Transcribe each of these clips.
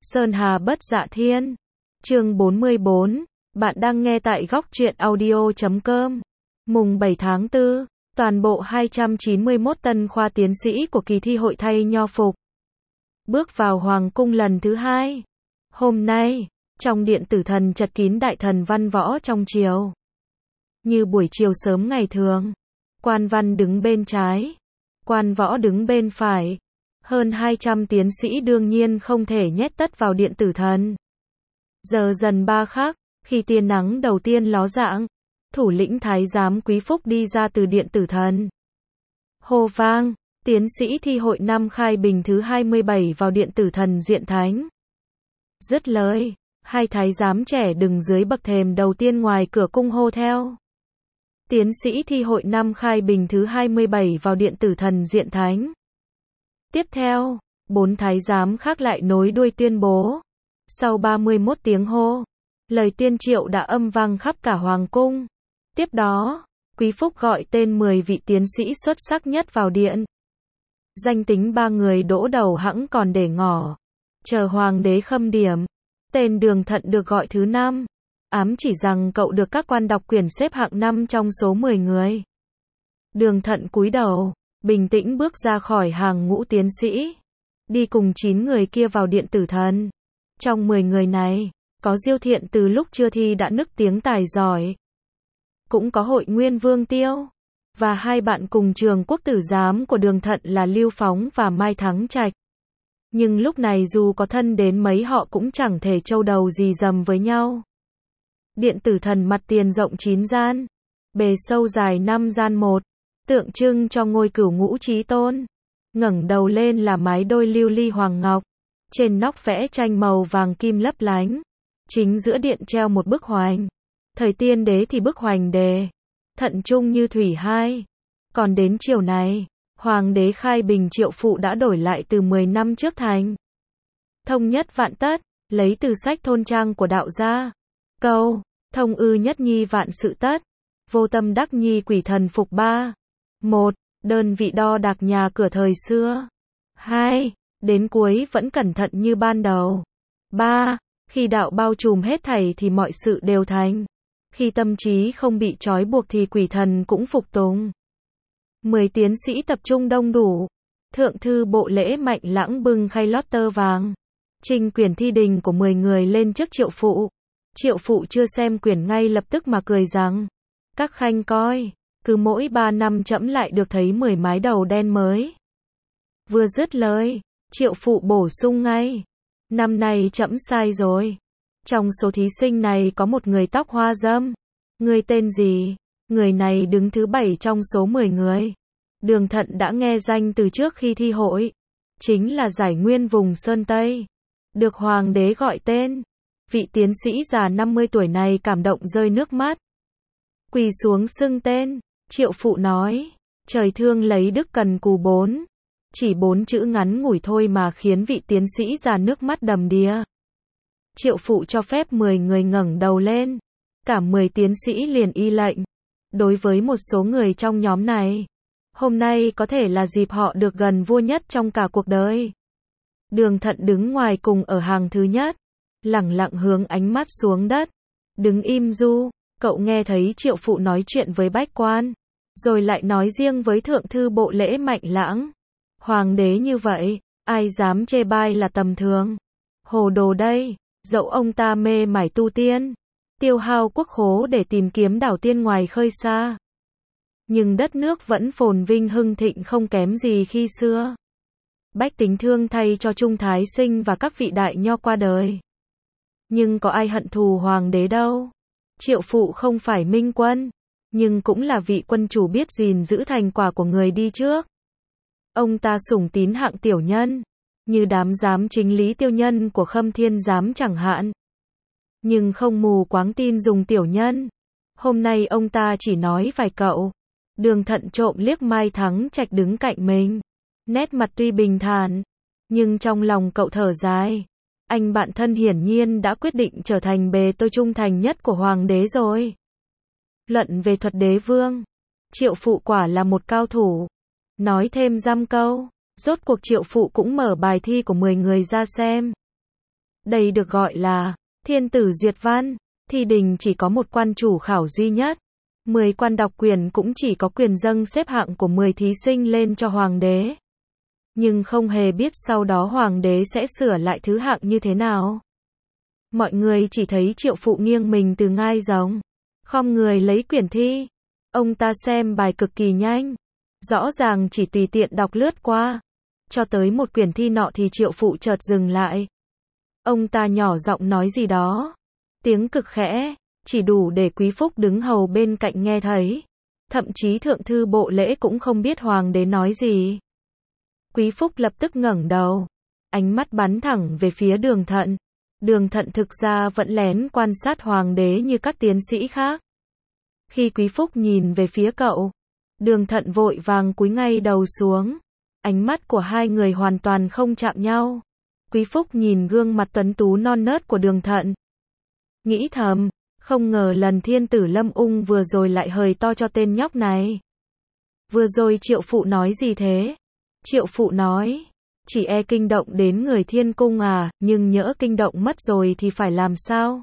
Sơn Hà Bất Dạ Thiên. Chương 44. Bạn đang nghe tại góc truyện audio.com. Mùng 7 tháng 4, toàn bộ 291 tân khoa tiến sĩ của kỳ thi hội thay nho phục. Bước vào Hoàng cung lần thứ 2. Hôm nay, trong điện tử thần chật kín đại thần văn võ trong triều. Như buổi chiều sớm ngày thường, quan văn đứng bên trái, quan võ đứng bên phải. Hơn 200 tiến sĩ đương nhiên không thể nhét tất vào điện tử thần. Giờ dần 3 khắc, khi tia nắng đầu tiên ló dạng, thủ lĩnh thái giám Quý Phúc đi ra từ điện tử thần. Hô vang, tiến sĩ thi hội năm khai bình thứ 27 vào điện tử thần diện thánh. Dứt lời, hai thái giám trẻ đứng dưới bậc thềm đầu tiên ngoài cửa cung hô theo. Tiến sĩ thi hội năm khai bình thứ 27 vào điện tử thần diện thánh. Tiếp theo, 4 thái giám khác lại nối đuôi tuyên bố. Sau 31 tiếng hô, lời tiên triệu đã âm vang khắp cả hoàng cung. Tiếp đó, Quý Phúc gọi tên 10 vị tiến sĩ xuất sắc nhất vào điện. Danh tính 3 người đỗ đầu hẵng còn để ngỏ. Chờ hoàng đế khâm điểm. Tên Đường Thận được gọi thứ 5. Ám chỉ rằng cậu được các quan đọc quyển xếp hạng 5 trong số 10 người. Đường Thận cúi đầu, bình tĩnh bước ra khỏi hàng ngũ tiến sĩ. Đi cùng 9 người kia vào điện tử thần. Trong 10 người này, có Diêu Thiện từ lúc chưa thi đã nức tiếng tài giỏi. Cũng có Hội Nguyên Vương Tiêu. Và hai bạn cùng trường quốc tử giám của Đường Thận là Lưu Phóng và Mai Thắng Trạch. Nhưng lúc này dù có thân đến mấy họ cũng chẳng thể trâu đầu gì dầm với nhau. Điện tử thần mặt tiền rộng 9 gian. Bề sâu dài 5 gian một. Tượng trưng cho ngôi cửu ngũ chí tôn. Ngẩng đầu lên là mái đôi lưu ly hoàng ngọc. Trên nóc vẽ tranh màu vàng kim lấp lánh. Chính giữa điện treo một bức hoành. Thời tiên đế thì bức hoành đề. Thận trung như thủy hai. Còn đến chiều này, hoàng đế khai bình Triệu Phụ đã đổi lại từ 10 năm trước thành. Thông nhất vạn tất, lấy từ sách thôn trang của đạo gia. Câu, thông ư nhất nhi vạn sự tất. Vô tâm đắc nhi quỷ thần phục ba. 1. Đơn vị đo đạc nhà cửa thời xưa. 2. Đến cuối vẫn cẩn thận như ban đầu. 3. Khi đạo bao trùm hết thảy thì mọi sự đều thành. Khi tâm trí không bị trói buộc thì quỷ thần cũng phục tùng. 10 tiến sĩ tập trung đông đủ. Thượng thư bộ lễ Mạnh Lãng bưng khay lót tơ vàng. Trình quyển thi đình của 10 người lên trước Triệu Phụ. Triệu Phụ chưa xem quyển ngay lập tức mà cười rằng. Các khanh coi, cứ mỗi 3 năm trẫm lại được thấy 10 mái đầu đen mới. Vừa dứt lời, Triệu Phụ bổ sung ngay. Năm nay trẫm sai rồi. Trong số thí sinh này có một người tóc hoa râm. Người tên gì? Người này đứng thứ 7 trong số 10 người. Đường Thận đã nghe danh từ trước khi thi hội. Chính là giải nguyên vùng Sơn Tây. Được hoàng đế gọi tên. Vị tiến sĩ già 50 tuổi này cảm động rơi nước mắt. Quỳ xuống xưng tên. Triệu Phụ nói. Trời thương lấy đức cần cù 4. Chỉ 4 chữ ngắn ngủi thôi mà khiến vị tiến sĩ già nước mắt đầm đìa. Triệu Phụ cho phép 10 người ngẩng đầu lên. Cả 10 tiến sĩ liền y lệnh. Đối với một số người trong nhóm này, hôm nay có thể là dịp họ được gần vua nhất trong cả cuộc đời. Đường Thận đứng ngoài cùng ở hàng thứ nhất, lẳng lặng hướng ánh mắt xuống đất, đứng im du. Cậu nghe thấy Triệu Phụ nói chuyện với bách quan, rồi lại nói riêng với thượng thư bộ lễ Mạnh Lãng. Hoàng đế như vậy, ai dám chê bai là tầm thường. Hồ đồ đây, dẫu ông ta mê mải tu tiên, tiêu hao quốc khố để tìm kiếm đảo tiên ngoài khơi xa. Nhưng đất nước vẫn phồn vinh hưng thịnh không kém gì khi xưa. Bách tính thương thay cho Trung Thái Sinh và các vị đại nho qua đời. Nhưng có ai hận thù hoàng đế đâu. Triệu Phụ không phải minh quân, nhưng cũng là vị quân chủ biết gìn giữ thành quả của người đi trước. Ông ta sủng tín hạng tiểu nhân, như đám giám chính lý tiêu nhân của Khâm Thiên giám chẳng hạn. Nhưng không mù quáng tin dùng tiểu nhân. Hôm nay ông ta chỉ nói vài cậu. Đường Thận trộm liếc Mai Thắng Trạch đứng cạnh mình. Nét mặt tuy bình thản, nhưng trong lòng cậu thở dài. Anh bạn thân hiển nhiên đã quyết định trở thành bề tôi trung thành nhất của hoàng đế rồi. Luận về thuật đế vương, Triệu Phụ quả là một cao thủ. Nói thêm dăm câu, rốt cuộc Triệu Phụ cũng mở bài thi của 10 người ra xem. Đây được gọi là thiên tử duyệt văn. Thi đình chỉ có một quan chủ khảo duy nhất. 10 quan đọc quyền cũng chỉ có quyền dâng xếp hạng của 10 thí sinh lên cho hoàng đế. Nhưng không hề biết sau đó hoàng đế sẽ sửa lại thứ hạng như thế nào. Mọi người chỉ thấy Triệu Phụ nghiêng mình từ ngai rồng, khom người lấy quyển thi. Ông ta xem bài cực kỳ nhanh, rõ ràng chỉ tùy tiện đọc lướt qua. Cho tới một quyển thi nọ thì Triệu Phụ chợt dừng lại. Ông ta nhỏ giọng nói gì đó, tiếng cực khẽ, chỉ đủ để Quý Phúc đứng hầu bên cạnh nghe thấy. Thậm chí thượng thư bộ lễ cũng không biết hoàng đế nói gì. Quý Phúc lập tức ngẩng đầu, ánh mắt bắn thẳng về phía Đường Thận. Đường Thận thực ra vẫn lén quan sát hoàng đế như các tiến sĩ khác. Khi Quý Phúc nhìn về phía cậu, Đường Thận vội vàng cúi ngay đầu xuống. Ánh mắt của hai người hoàn toàn không chạm nhau. Quý Phúc nhìn gương mặt tuấn tú non nớt của Đường Thận, nghĩ thầm, không ngờ lần thiên tử lâm ung vừa rồi lại hời to cho tên nhóc này. Vừa rồi Triệu Phụ nói gì thế? Triệu Phụ nói, chỉ e kinh động đến người thiên cung à, nhưng nhỡ kinh động mất rồi thì phải làm sao?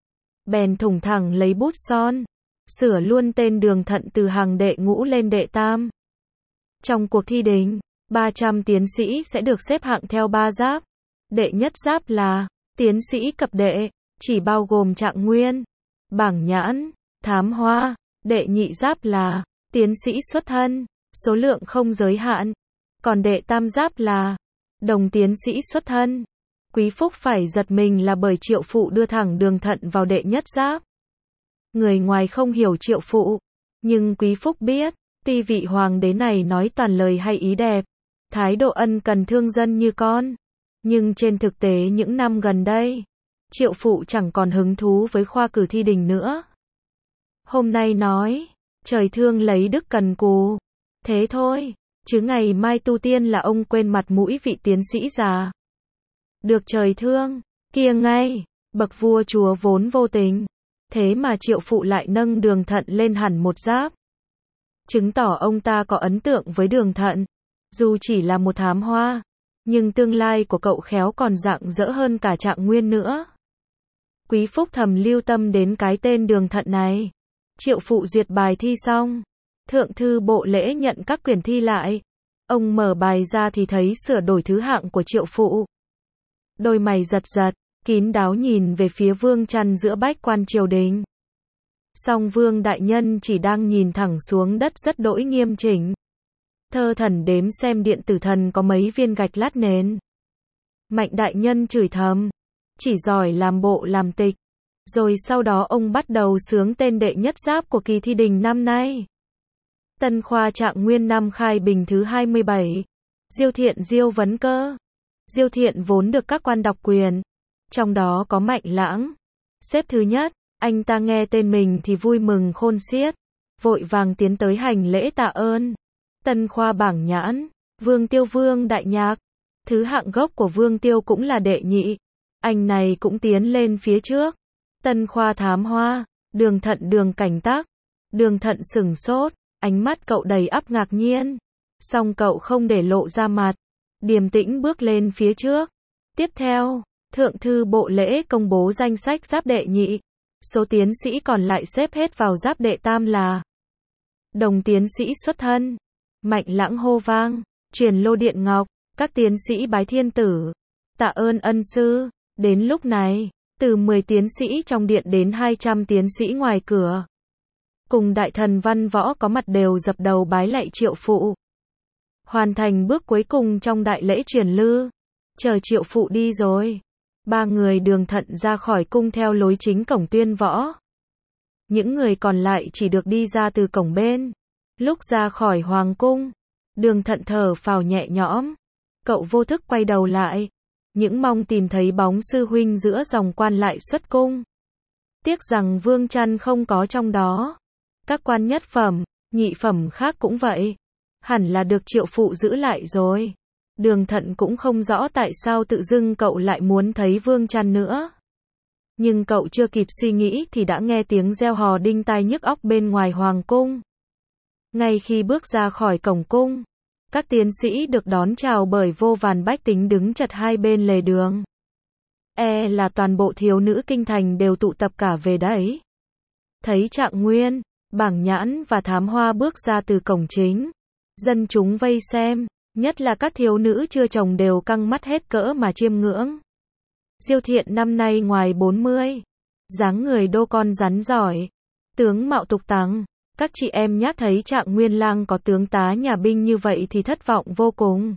Bèn thủng thẳng lấy bút son, sửa luôn tên Đường Thận từ hàng đệ ngũ lên đệ tam. Trong cuộc thi đình, 300 tiến sĩ sẽ được xếp hạng theo 3 giáp. Đệ nhất giáp là tiến sĩ cập đệ, chỉ bao gồm trạng nguyên, bảng nhãn, thám hoa. Đệ nhị giáp là tiến sĩ xuất thân, số lượng không giới hạn. Còn đệ tam giáp là đồng tiến sĩ xuất thân. Quý Phúc phải giật mình là bởi Triệu Phụ đưa thẳng Đường Thận vào đệ nhất giáp. Người ngoài không hiểu Triệu Phụ, nhưng Quý Phúc biết, tuy vị hoàng đế này nói toàn lời hay ý đẹp, thái độ ân cần thương dân như con, nhưng trên thực tế những năm gần đây, Triệu Phụ chẳng còn hứng thú với khoa cử thi đình nữa. Hôm nay nói, trời thương lấy đức cần cù, thế thôi, chứ ngày mai tu tiên là ông quên mặt mũi vị tiến sĩ già. Được trời thương, kia ngay, bậc vua chúa vốn vô tình, thế mà Triệu Phụ lại nâng Đường Thận lên hẳn một giáp. Chứng tỏ ông ta có ấn tượng với Đường Thận, dù chỉ là một thám hoa, nhưng tương lai của cậu khéo còn rạng rỡ hơn cả trạng nguyên nữa. Quý Phúc thầm lưu tâm đến cái tên Đường Thận này. Triệu Phụ duyệt bài thi xong, thượng thư bộ lễ nhận các quyển thi lại. Ông mở bài ra thì thấy sửa đổi thứ hạng của Triệu Phụ. Đôi mày giật giật, kín đáo nhìn về phía Vương Trăn giữa bách quan triều đình. Song Vương đại nhân chỉ đang nhìn thẳng xuống đất rất đỗi nghiêm chỉnh. Thơ thần đếm xem điện tử thần có mấy viên gạch lát nền. Mạnh đại nhân chửi thầm, chỉ giỏi làm bộ làm tịch. Rồi sau đó ông bắt đầu xướng tên đệ nhất giáp của kỳ thi đình năm nay. Tân khoa trạng nguyên năm khai bình thứ 27. Diêu Thiện Diêu Vấn Cơ. Diêu Thiện vốn được các quan đọc quyền, trong đó có Mạnh Lãng xếp thứ nhất. Anh ta nghe tên mình thì vui mừng khôn xiết, vội vàng tiến tới hành lễ tạ ơn. Tân khoa bảng nhãn, Vương Tiêu Vương Đại Nhạc. Thứ hạng gốc của Vương Tiêu cũng là đệ nhị. Anh này cũng tiến lên phía trước. Tân khoa thám hoa, Đường Thận Đường Cảnh Tác. Đường Thận sửng sốt, ánh mắt cậu đầy ắp ngạc nhiên. Song cậu không để lộ ra mặt, điềm tĩnh bước lên phía trước. Tiếp theo, thượng thư bộ lễ công bố danh sách giáp đệ nhị. Số tiến sĩ còn lại xếp hết vào giáp đệ tam là đồng tiến sĩ xuất thân. Mạnh Lãng hô vang, truyền lô điện ngọc, các tiến sĩ bái thiên tử, tạ ơn ân sư. Đến lúc này, từ 10 tiến sĩ trong điện đến 200 tiến sĩ ngoài cửa, cùng đại thần văn võ có mặt đều dập đầu bái lạy Triệu Phụ. Hoàn thành bước cuối cùng trong đại lễ truyền lư, chờ Triệu Phụ đi rồi. Ba người Đường Thận ra khỏi cung theo lối chính cổng Tuyên Võ. Những người còn lại chỉ được đi ra từ cổng bên. Lúc ra khỏi hoàng cung, Đường Thận thở phào nhẹ nhõm. Cậu vô thức quay đầu lại, những mong tìm thấy bóng sư huynh giữa dòng quan lại xuất cung. Tiếc rằng Vương Trăn không có trong đó. Các quan nhất phẩm, nhị phẩm khác cũng vậy. Hẳn là được Triệu Phụ giữ lại rồi. Đường Thận cũng không rõ tại sao tự dưng cậu lại muốn thấy Vương Trăn nữa. Nhưng cậu chưa kịp suy nghĩ thì đã nghe tiếng reo hò đinh tai nhức óc bên ngoài hoàng cung. Ngay khi bước ra khỏi cổng cung, các tiến sĩ được đón chào bởi vô vàn bách tính đứng chật hai bên lề đường. Là toàn bộ thiếu nữ kinh thành đều tụ tập cả về đấy. Thấy Trạng Nguyên, Bảng Nhãn và Thám Hoa bước ra từ cổng chính. Dân chúng vây xem, nhất là các thiếu nữ chưa chồng đều căng mắt hết cỡ mà chiêm ngưỡng. Diêu Thiện năm nay ngoài 40, dáng người đô con rắn giỏi, tướng mạo tục tằng. Các chị em nhát thấy Trạng Nguyên lang có tướng tá nhà binh như vậy thì thất vọng vô cùng.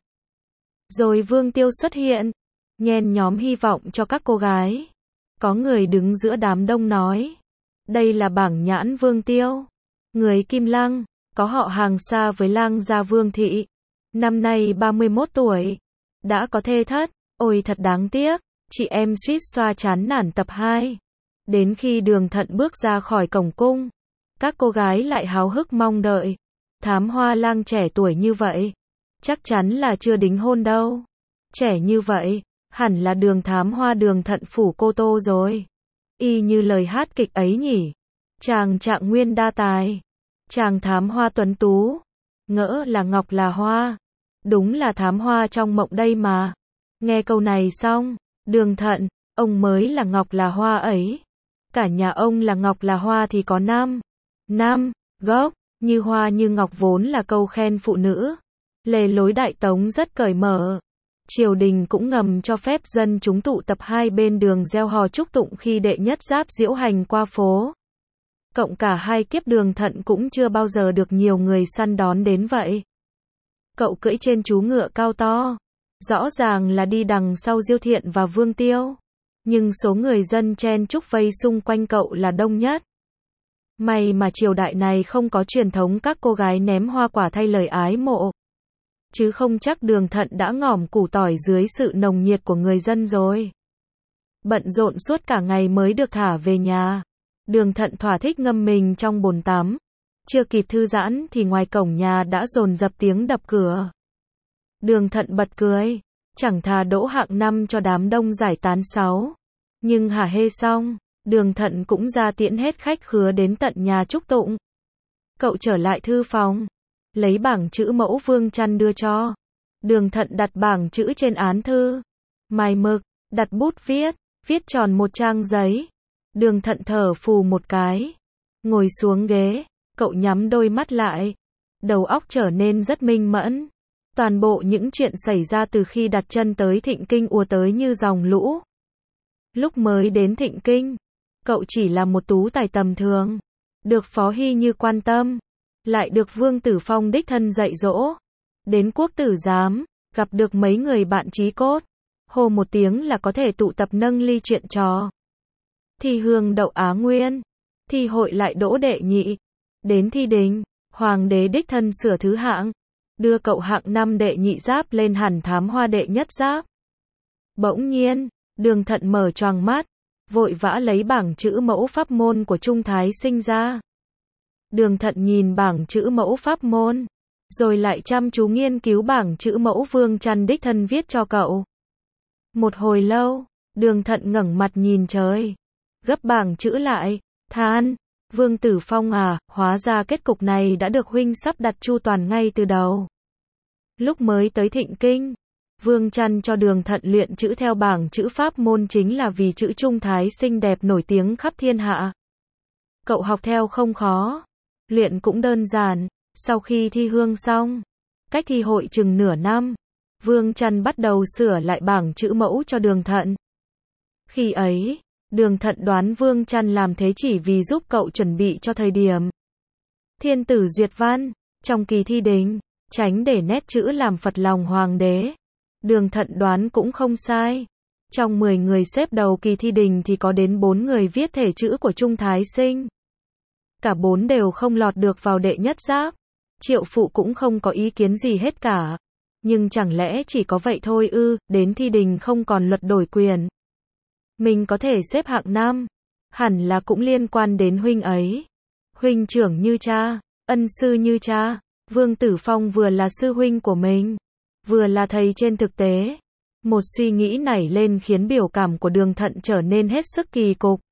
Rồi Vương Tiêu xuất hiện, nhen nhóm hy vọng cho các cô gái. Có người đứng giữa đám đông nói, đây là Bảng Nhãn Vương Tiêu, người Kim Lăng, có họ hàng xa với lang gia Vương Thị. Năm nay 31 tuổi, đã có thê thất, ôi thật đáng tiếc. Chị em suýt xoa chán nản tập 2. Đến khi Đường Thận bước ra khỏi cổng cung, các cô gái lại háo hức mong đợi. Thám Hoa lang trẻ tuổi như vậy, chắc chắn là chưa đính hôn đâu. Trẻ như vậy, hẳn là Đường Thám Hoa Đường Thận phủ Cô Tô rồi. Y như lời hát kịch ấy nhỉ. Chàng Trạng Nguyên đa tài, chàng Thám Hoa tuấn tú, ngỡ là ngọc là hoa. Đúng là thám hoa trong mộng đây mà. Nghe câu này xong, Đường Thận, ông mới là ngọc là hoa ấy. Cả nhà ông là ngọc là hoa thì có năm gốc, như hoa như ngọc vốn là câu khen phụ nữ. Lề lối Đại Tống rất cởi mở. Triều đình cũng ngầm cho phép dân chúng tụ tập hai bên đường reo hò chúc tụng khi đệ nhất giáp diễu hành qua phố. Cộng cả hai kiếp Đường Thận cũng chưa bao giờ được nhiều người săn đón đến vậy. Cậu cưỡi trên chú ngựa cao to, rõ ràng là đi đằng sau Diêu Thiện và Vương Tiêu. Nhưng số người dân chen chúc vây xung quanh cậu là đông nhất. May mà triều đại này không có truyền thống các cô gái ném hoa quả thay lời ái mộ. Chứ không chắc Đường Thận đã ngỏm củ tỏi dưới sự nồng nhiệt của người dân rồi. Bận rộn suốt cả ngày mới được thả về nhà. Đường Thận thỏa thích ngâm mình trong bồn tắm. Chưa kịp thư giãn thì ngoài cổng nhà đã dồn dập tiếng đập cửa. Đường Thận bật cười, chẳng thà đỗ hạng 5 cho đám đông giải tán 6. Nhưng hả hê xong, Đường Thận cũng ra tiễn hết khách khứa đến tận nhà chúc tụng. Cậu trở lại thư phòng, lấy bảng chữ mẫu Vương Chăn đưa cho. Đường Thận đặt bảng chữ trên án thư, mài mực, đặt bút viết tròn một trang giấy. Đường Thận thở phù một cái, ngồi xuống ghế, cậu nhắm đôi mắt lại, đầu óc trở nên rất minh mẫn. Toàn bộ những chuyện xảy ra từ khi đặt chân tới Thịnh Kinh ùa tới như dòng lũ. Lúc mới đến Thịnh Kinh, cậu chỉ là một tú tài tầm thường, được Phó Hy Như quan tâm, lại được Vương Tử Phong đích thân dạy dỗ. Đến Quốc Tử Giám, gặp được mấy người bạn chí cốt, hô một tiếng là có thể tụ tập nâng ly chuyện trò. Thi hương đậu Á Nguyên, thi hội lại đỗ đệ nhị. Đến thi đình, Hoàng đế đích thân sửa thứ hạng, đưa cậu hạng 5 đệ nhị giáp lên hẳn thám hoa đệ nhất giáp. Bỗng nhiên, Đường Thận mở choàng mắt, vội vã lấy bảng chữ mẫu pháp môn của Trung Thái Sinh ra. Đường Thận nhìn bảng chữ mẫu pháp môn, rồi lại chăm chú nghiên cứu bảng chữ mẫu Vương Chăn đích thân viết cho cậu. Một hồi lâu, Đường Thận ngẩng mặt nhìn trời, gấp bảng chữ lại, than, Vương Tử Phong à, hóa ra kết cục này đã được huynh sắp đặt chu toàn ngay từ đầu. Lúc mới tới Thịnh Kinh, Vương Chăn cho Đường Thận luyện chữ theo bảng chữ pháp môn chính là vì chữ Trung Thái xinh đẹp nổi tiếng khắp thiên hạ. Cậu học theo không khó, luyện cũng đơn giản. Sau khi thi hương xong, cách thi hội chừng nửa năm, Vương Chăn bắt đầu sửa lại bảng chữ mẫu cho Đường Thận. Khi ấy, Đường Thận đoán Vương Chăn làm thế chỉ vì giúp cậu chuẩn bị cho thời điểm thiên tử duyệt văn, trong kỳ thi đình, tránh để nét chữ làm phật lòng hoàng đế. Đường Thận đoán cũng không sai. Trong 10 người xếp đầu kỳ thi đình thì có đến 4 người viết thể chữ của Trung Thái Sinh. Cả 4 đều không lọt được vào đệ nhất giáp. Triệu Phụ cũng không có ý kiến gì hết cả. Nhưng chẳng lẽ chỉ có vậy thôi ư, đến thi đình không còn luật đổi quyền. Mình có thể xếp hạng 5, hẳn là cũng liên quan đến huynh ấy. Huynh trưởng như cha, ân sư như cha, Vương Tử Phong vừa là sư huynh của mình, vừa là thầy trên thực tế. Một suy nghĩ nảy lên khiến biểu cảm của Đường Thận trở nên hết sức kỳ cục.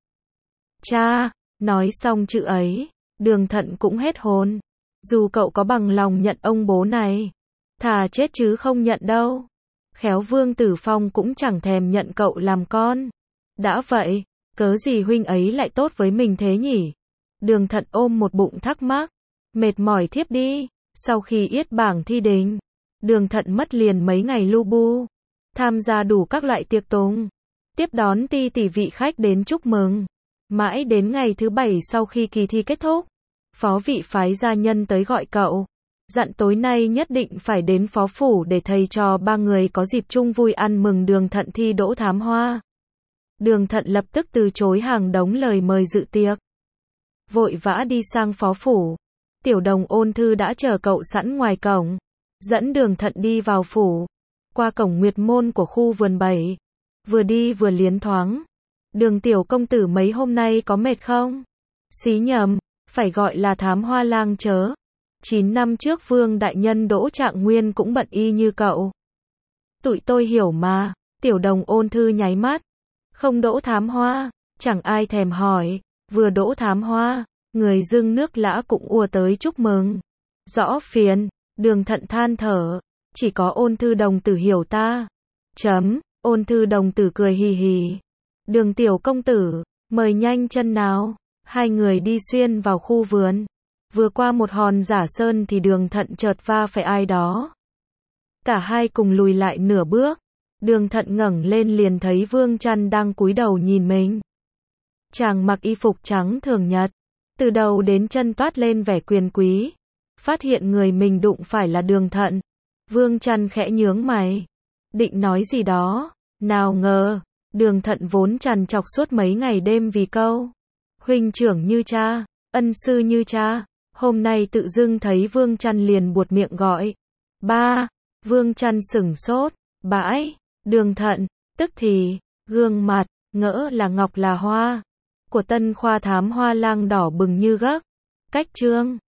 Cha, nói xong chữ ấy, Đường Thận cũng hết hồn. Dù cậu có bằng lòng nhận ông bố này, thà chết chứ không nhận đâu. Khéo Vương Tử Phong cũng chẳng thèm nhận cậu làm con. Đã vậy, cớ gì huynh ấy lại tốt với mình thế nhỉ? Đường Thận ôm một bụng thắc mắc. Mệt mỏi thiếp đi. Sau khi yết bảng thi đình, Đường Thận mất liền mấy ngày lu bu, tham gia đủ các loại tiệc tùng, tiếp đón ti tỷ vị khách đến chúc mừng. Mãi đến ngày thứ 7 sau khi kỳ thi kết thúc, phó vị phái gia nhân tới gọi cậu, dặn tối nay nhất định phải đến phó phủ để thầy trò ba người có dịp chung vui ăn mừng Đường Thận thi đỗ thám hoa. Đường Thận lập tức từ chối hàng đống lời mời dự tiệc, vội vã đi sang phó phủ. Tiểu Đồng Ôn Thư đã chờ cậu sẵn ngoài cổng, dẫn Đường Thận đi vào phủ, qua cổng nguyệt môn của khu vườn 7, vừa đi vừa liến thoáng. Đường tiểu công tử mấy hôm nay có mệt không? Xí nhầm, phải gọi là thám hoa lang chớ. 9 năm trước Vương đại nhân Đỗ Trạng Nguyên cũng bận y như cậu. Tụi tôi hiểu mà. Tiểu Đồng Ôn Thư nháy mắt. Không đỗ thám hoa, chẳng ai thèm hỏi. Vừa đỗ thám hoa, người dưng nước lã cũng ùa tới chúc mừng. Rõ phiền. Đường Thận than thở. Chỉ có Ôn Thư đồng tử hiểu ta. Ôn Thư đồng tử cười hì hì. Đường tiểu công tử, mời nhanh chân nào. Hai người đi xuyên vào khu vườn. Vừa qua một hòn giả sơn thì Đường Thận chợt va phải ai đó. Cả hai cùng lùi lại nửa bước. Đường Thận ngẩng lên liền thấy Vương Trăn đang cúi đầu nhìn mình. Chàng mặc y phục trắng thường nhật, từ đầu đến chân toát lên vẻ quyền quý. Phát hiện người mình đụng phải là Đường Thận, Vương Trăn khẽ nhướng mày, định nói gì đó, nào ngờ, Đường Thận vốn trằn trọc suốt mấy ngày đêm vì câu huynh trưởng như cha, ân sư như cha, hôm nay tự dưng thấy Vương Trăn liền buột miệng gọi ba. Vương Trăn sửng sốt, bãi. Đường Thận tức thì gương mặt ngỡ là ngọc là hoa của tân khoa thám hoa lang đỏ bừng như gấc. Cách chương